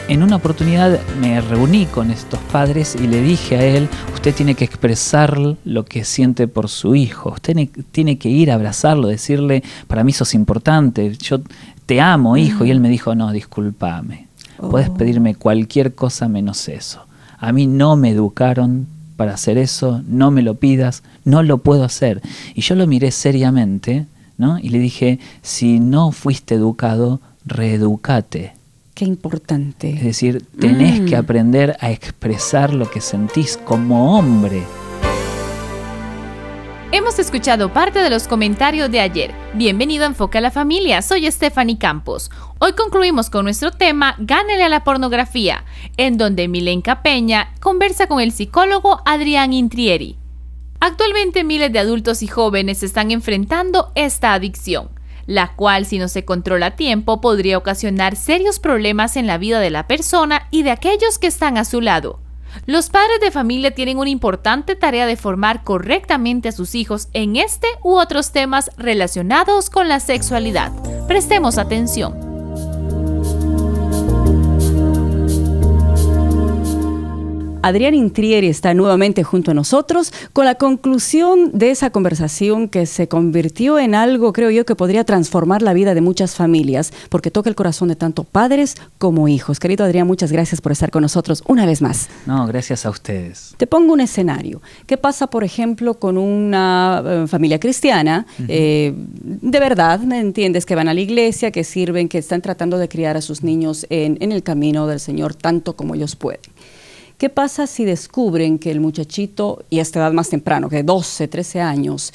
en una oportunidad me reuní con estos padres y le dije a él: usted tiene que expresar lo que siente por su hijo, usted tiene que ir a abrazarlo, decirle: para mí sos importante, yo te amo, hijo. Y él me dijo: no, discúlpame, podés pedirme cualquier cosa menos eso. A mí no me educaron para hacer eso, no me lo pidas, no lo puedo hacer. Y yo lo miré seriamente, ¿no? Y le dije: si no fuiste educado, reeducate. Qué importante. Es decir, tenés que aprender a expresar lo que sentís como hombre. Hemos escuchado parte de los comentarios de ayer. Bienvenido a Enfoque a la Familia, soy Stephanie Campos. Hoy concluimos con nuestro tema Gánele a la pornografía, en donde Milenka Peña conversa con el psicólogo Adrián Intrieri. Actualmente miles de adultos y jóvenes están enfrentando esta adicción, la cual, si no se controla a tiempo, podría ocasionar serios problemas en la vida de la persona y de aquellos que están a su lado. Los padres de familia tienen una importante tarea de formar correctamente a sus hijos en este u otros temas relacionados con la sexualidad. Prestemos atención. Adrián Intrieri está nuevamente junto a nosotros con la conclusión de esa conversación que se convirtió en algo, creo yo, que podría transformar la vida de muchas familias, porque toca el corazón de tanto padres como hijos. Querido Adrián, muchas gracias por estar con nosotros una vez más. No, gracias a ustedes. Te pongo un escenario. ¿Qué pasa, por ejemplo, con una familia cristiana? De verdad, ¿me entiendes? Que van a la iglesia, que sirven, que están tratando de criar a sus niños en el camino del Señor tanto como ellos pueden. ¿Qué pasa si descubren que el muchachito, y a esta edad más temprano, que 12, 13 años,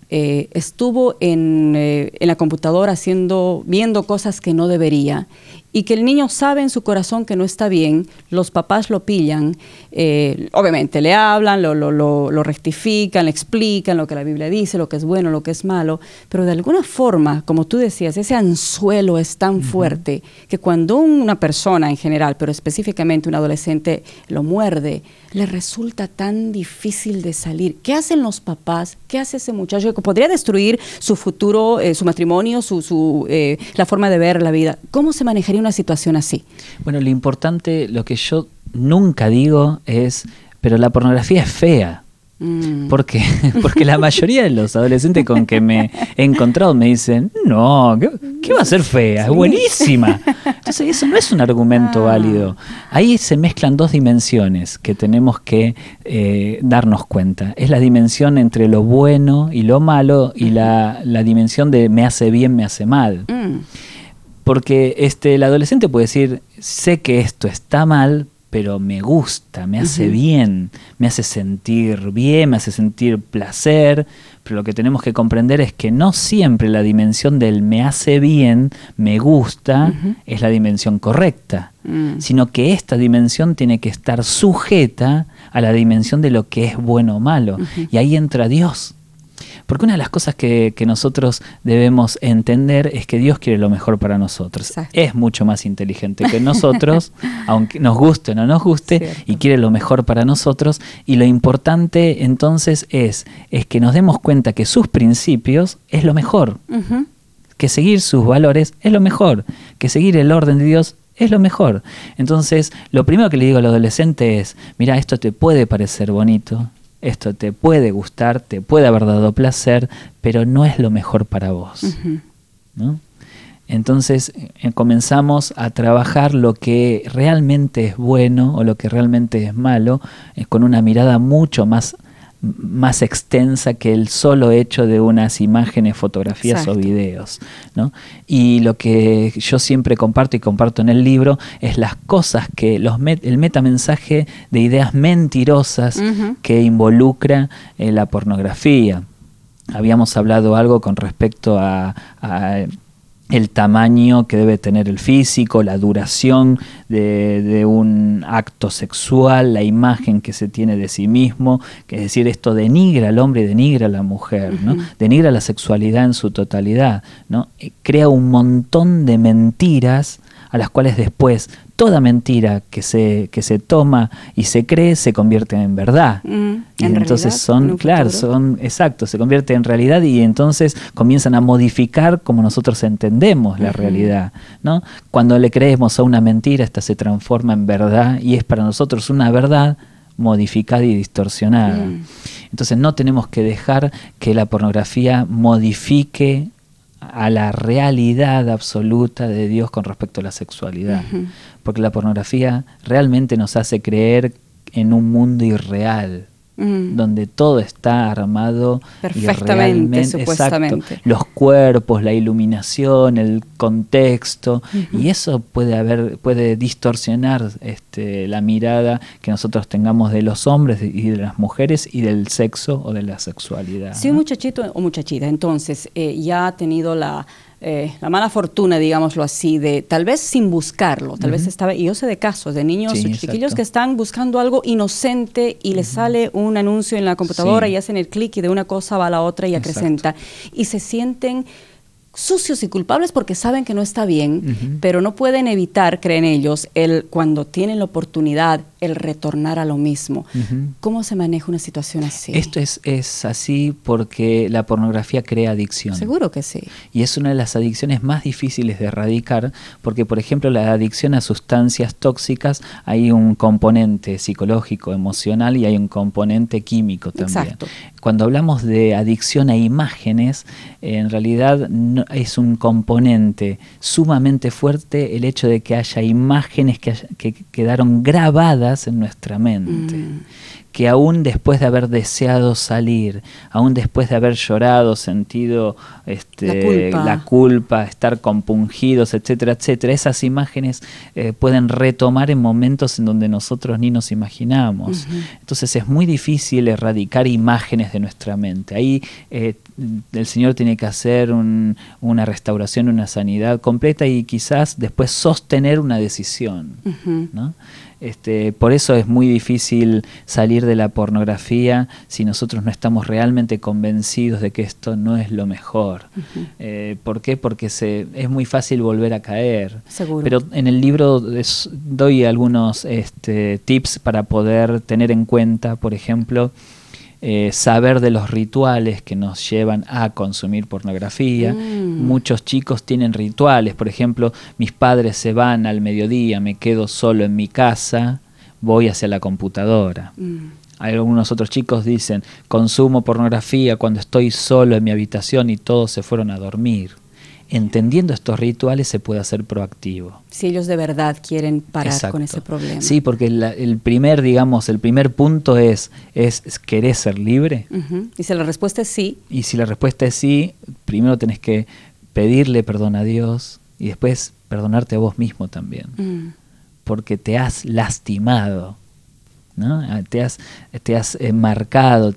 estuvo en la computadora viendo cosas que no debería, y que el niño sabe en su corazón que no está bien, los papás lo pillan, obviamente le hablan, lo rectifican, le explican lo que la Biblia dice, lo que es bueno, lo que es malo, pero de alguna forma, como tú decías, ese anzuelo es tan fuerte que cuando una persona en general, pero específicamente un adolescente, lo muerde, le resulta tan difícil de salir. ¿Qué hacen los papás? ¿Qué hace ese muchacho que podría destruir su futuro, su matrimonio, la forma de ver la vida? ¿Cómo se manejaría una situación así? Bueno, lo importante, lo que yo nunca digo es: pero la pornografía es fea. ¿Por qué? Porque la mayoría de los adolescentes con que me he encontrado me dicen: no, ¿qué va a ser fea? Es buenísima. Entonces eso no es un argumento válido. Ahí se mezclan dos dimensiones que tenemos que darnos cuenta. Es la dimensión entre lo bueno y lo malo, y la dimensión de me hace bien, me hace mal. Porque el adolescente puede decir: sé que esto está mal, pero me gusta, me hace bien, me hace sentir bien, me hace sentir placer. Pero lo que tenemos que comprender es que no siempre la dimensión del me hace bien, me gusta, es la dimensión correcta, sino que esta dimensión tiene que estar sujeta a la dimensión de lo que es bueno o malo. Y ahí entra Dios. Porque una de las cosas que nosotros debemos entender es que Dios quiere lo mejor para nosotros. Exacto. Es mucho más inteligente que nosotros, aunque nos guste o no nos guste, cierto, y quiere lo mejor para nosotros. Y lo importante entonces es que nos demos cuenta que sus principios es lo mejor, que seguir sus valores es lo mejor, que seguir el orden de Dios es lo mejor. Entonces, lo primero que le digo al adolescente es: mira, esto te puede parecer bonito, esto te puede gustar, te puede haber dado placer, pero no es lo mejor para vos, ¿no? Entonces comenzamos a trabajar lo que realmente es bueno o lo que realmente es malo, con una mirada mucho más extensa que el solo hecho de unas imágenes, fotografías, exacto, o videos, ¿no? Y lo que yo siempre comparto y comparto en el libro es las cosas que el metamensaje de ideas mentirosas que involucra la pornografía. Habíamos hablado algo con respecto a el tamaño que debe tener el físico, la duración de un acto sexual, la imagen que se tiene de sí mismo, que es decir, esto denigra al hombre y denigra a la mujer, ¿no? Denigra la sexualidad en su totalidad, ¿no? Crea un montón de mentiras a las cuales después toda mentira que se toma y se cree se convierte en verdad. Y entonces se convierte en realidad y entonces comienzan a modificar como nosotros entendemos la realidad, ¿no? Cuando le creemos a una mentira, esta se transforma en verdad y es para nosotros una verdad modificada y distorsionada. Entonces no tenemos que dejar que la pornografía modifique a la realidad absoluta de Dios con respecto a la sexualidad, porque la pornografía realmente nos hace creer en un mundo irreal, donde todo está armado perfectamente, supuestamente. Exacto, los cuerpos, la iluminación, el contexto, y eso puede distorsionar la mirada que nosotros tengamos de los hombres y de las mujeres y del sexo o de la sexualidad. Si un muchachito o muchachita entonces ya ha tenido la mala fortuna, digámoslo así, de tal vez sin buscarlo, tal vez estaba, y yo sé de casos de niños chiquillos que están buscando algo inocente y les sale un anuncio en la computadora y hacen el clic y de una cosa va a la otra y acrecenta y se sienten sucios y culpables porque saben que no está bien, pero no pueden evitar, creen ellos, cuando tienen la oportunidad, el retornar a lo mismo. ¿Cómo se maneja una situación así? Esto es así porque la pornografía crea adicción. Seguro que sí. Y es una de las adicciones más difíciles de erradicar porque, por ejemplo, la adicción a sustancias tóxicas, hay un componente psicológico, emocional y hay un componente químico también. Exacto. Cuando hablamos de adicción a imágenes, en realidad no, es un componente sumamente fuerte el hecho de que haya imágenes que quedaron grabadas en nuestra mente. Que aún después de haber deseado salir, aún después de haber llorado, sentido la culpa, estar compungidos, etcétera, etcétera, esas imágenes pueden retomar en momentos en donde nosotros ni nos imaginamos. Entonces es muy difícil erradicar imágenes de nuestra mente. Ahí el Señor tiene que hacer una restauración, una sanidad completa y quizás después sostener una decisión, ¿no? Por eso es muy difícil salir de la pornografía si nosotros no estamos realmente convencidos de que esto no es lo mejor. ¿Por qué? Porque es muy fácil volver a caer. Seguro. Pero en el libro doy algunos tips para poder tener en cuenta, por ejemplo, saber de los rituales que nos llevan a consumir pornografía. Muchos chicos tienen rituales, por ejemplo, mis padres se van al mediodía, me quedo solo en mi casa, voy hacia la computadora. Algunos otros chicos dicen, consumo pornografía cuando estoy solo en mi habitación y todos se fueron a dormir. Entendiendo estos rituales se puede hacer proactivo. Si ellos de verdad quieren parar con ese problema. Sí, porque el primer punto es ¿querés ser libre? Y si la respuesta es sí. Y si la respuesta es sí, primero tenés que pedirle perdón a Dios y después perdonarte a vos mismo también. Porque te has lastimado, ¿no? Te has marcado,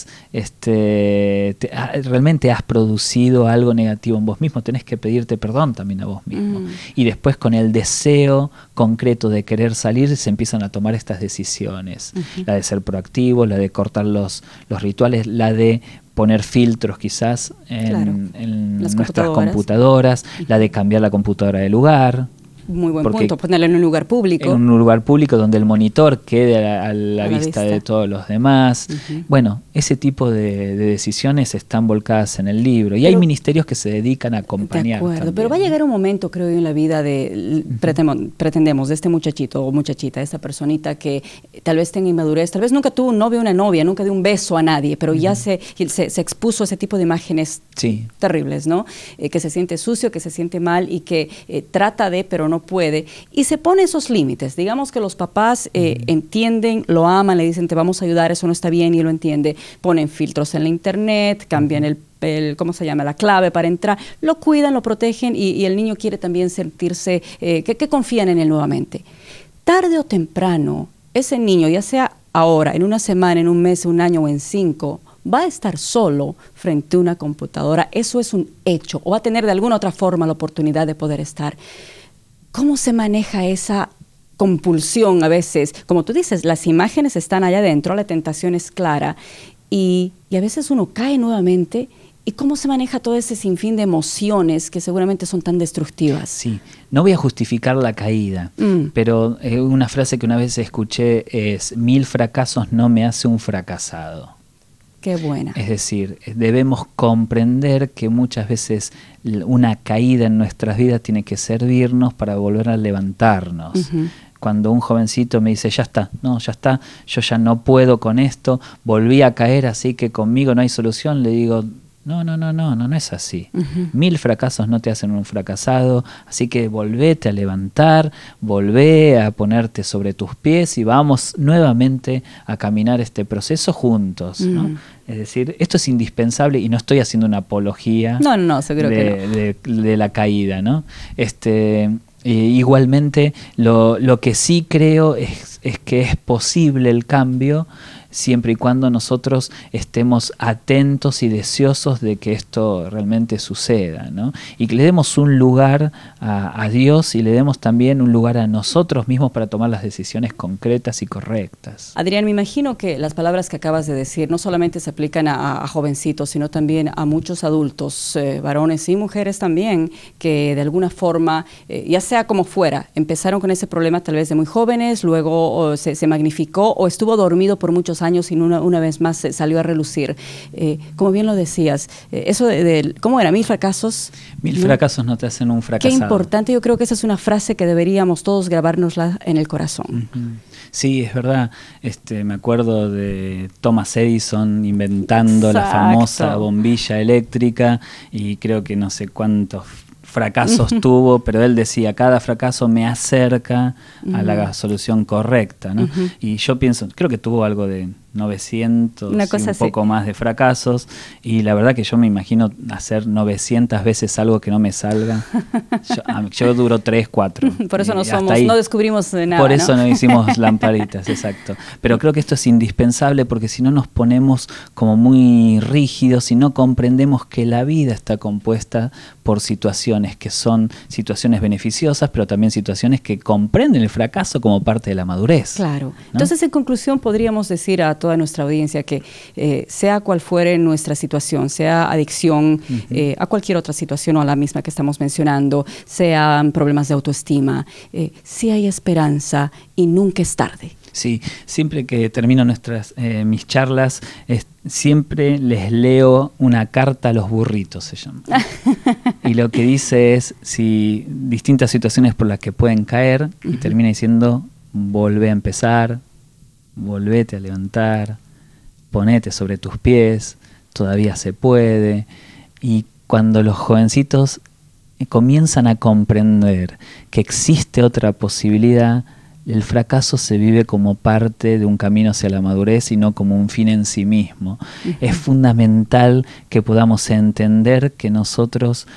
realmente has producido algo negativo en vos mismo. Tenés que pedirte perdón también a vos mismo. Y después con el deseo concreto de querer salir se empiezan a tomar estas decisiones. La de ser proactivo, la de cortar los rituales, la de poner filtros quizás en nuestras computadoras, la de cambiar la computadora de lugar. Muy buen punto, ponerlo en un lugar público. En un lugar público donde el monitor quede a la vista de todos los demás. Bueno, ese tipo de decisiones están volcadas en el libro. Y hay ministerios que se dedican a acompañar. De acuerdo, pero va a llegar un momento, creo yo, en la vida pretendemos, de este muchachito o muchachita, de esta personita que tal vez tenga inmadurez, tal vez nunca tuvo un novio o una novia, nunca dio un beso a nadie, pero ya se expuso a ese tipo de imágenes terribles, ¿no? Que se siente sucio, que se siente mal y que trata de, pero no puede, y se pone esos límites. Digamos que los papás entienden, lo aman, le dicen te vamos a ayudar, eso no está bien, y lo entiende. Ponen filtros en la internet, cambian ¿cómo se llama? La clave para entrar, lo cuidan, lo protegen y el niño quiere también sentirse que confían en él nuevamente. Tarde o temprano, ese niño, ya sea ahora, en una semana, en un mes, un año o en 5, va a estar solo frente a una computadora. Eso es un hecho, o va a tener de alguna otra forma la oportunidad de poder estar. ¿Cómo se maneja esa compulsión a veces? Como tú dices, las imágenes están allá adentro, la tentación es clara y a veces uno cae nuevamente ¿Y cómo se maneja todo ese sinfín de emociones que seguramente son tan destructivas? Sí, no voy a justificar la caída, pero una frase que una vez escuché es: 1000 fracasos no me hace un fracasado. Qué buena. Es decir, debemos comprender que muchas veces una caída en nuestras vidas tiene que servirnos para volver a levantarnos. Uh-huh. Cuando un jovencito me dice, ya está, yo ya no puedo con esto, volví a caer, así que conmigo no hay solución, le digo, no es así. Uh-huh. 1000 fracasos no te hacen un fracasado, así que volvete a levantar, volvé a ponerte sobre tus pies y vamos nuevamente a caminar este proceso juntos, uh-huh. ¿no? Es decir, esto es indispensable y no estoy haciendo una apología seguro que no. de la caída, ¿no? Igualmente, lo que sí creo es que es posible el cambio siempre y cuando nosotros estemos atentos y deseosos de que esto realmente suceda, ¿no? Y que le demos un lugar a Dios y le demos también un lugar a nosotros mismos para tomar las decisiones concretas y correctas. Adrián, me imagino que las palabras que acabas de decir no solamente se aplican a jovencitos, sino también a muchos adultos, varones y mujeres también, que de alguna forma, ya sea como fuera, empezaron con ese problema tal vez de muy jóvenes, luego se magnificó o estuvo dormido por muchos años y una vez más salió a relucir. Como bien lo decías, eso ¿cómo era? 1000 fracasos. 1000 fracasos no te hacen un fracasado. Qué importante, yo creo que esa es una frase que deberíamos todos grabárnosla en el corazón. Uh-huh. Sí, es verdad. Me acuerdo de Thomas Edison inventando la famosa bombilla eléctrica y creo que no sé cuántos fracasos tuvo, pero él decía, cada fracaso me acerca a la solución correcta, ¿no? Uh-huh. Y yo pienso, creo que tuvo algo de 900 y un poco más de fracasos, y la verdad que yo me imagino hacer 900 veces algo que no me salga. Yo duro 3, 4. Por eso no descubrimos nada. Por eso no hicimos lamparitas, exacto. Pero creo que esto es indispensable porque si no nos ponemos como muy rígidos y no comprendemos que la vida está compuesta por situaciones que son situaciones beneficiosas, pero también situaciones que comprenden el fracaso como parte de la madurez. Claro. ¿No? Entonces, en conclusión, podríamos decir a toda nuestra audiencia que sea cual fuere nuestra situación, sea adicción, uh-huh. A cualquier otra situación o a la misma que estamos mencionando, sean problemas de autoestima, sí hay esperanza y nunca es tarde. Sí, siempre que termino mis charlas, siempre les leo una carta a los burritos, se llama. Y lo que dice es, si distintas situaciones por las que pueden caer, uh-huh. y termina diciendo, volvé a empezar, volvete a levantar, ponete sobre tus pies, todavía se puede. Y cuando los jovencitos comienzan a comprender que existe otra posibilidad, el fracaso se vive como parte de un camino hacia la madurez y no como un fin en sí mismo. Uh-huh. Es fundamental que podamos entender que nosotros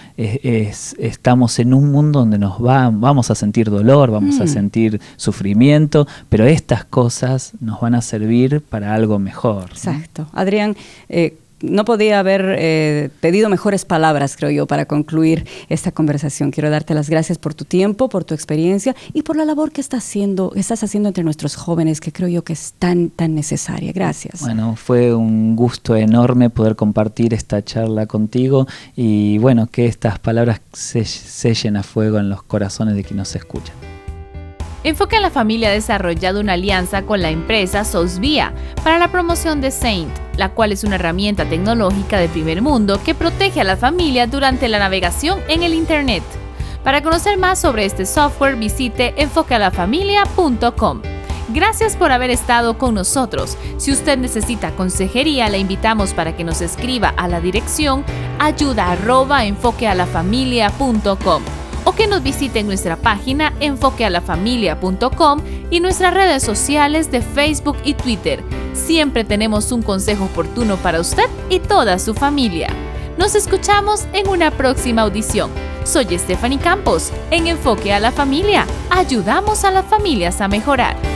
estamos en un mundo donde vamos a sentir dolor, vamos a sentir sufrimiento, pero estas cosas nos van a servir para algo mejor. Exacto. ¿No? Adrián, no podía haber pedido mejores palabras, creo yo, para concluir esta conversación. Quiero darte las gracias por tu tiempo, por tu experiencia y por la labor que estás haciendo entre nuestros jóvenes, que creo yo que es tan necesaria. Gracias. Bueno, fue un gusto enorme poder compartir esta charla contigo y bueno, que estas palabras se sellen a fuego en los corazones de quienes nos escuchan. Enfoque a la Familia ha desarrollado una alianza con la empresa Sosvia para la promoción de Saint, la cual es una herramienta tecnológica de primer mundo que protege a la familia durante la navegación en el Internet. Para conocer más sobre este software, visite enfoquealafamilia.com. Gracias por haber estado con nosotros. Si usted necesita consejería, le invitamos para que nos escriba a la dirección ayuda@enfoquealafamilia.com o que nos visite en nuestra página enfoquealafamilia.com y nuestras redes sociales de Facebook y Twitter. Siempre tenemos un consejo oportuno para usted y toda su familia. Nos escuchamos en una próxima audición. Soy Stephanie Campos. En Enfoque a la Familia, ayudamos a las familias a mejorar.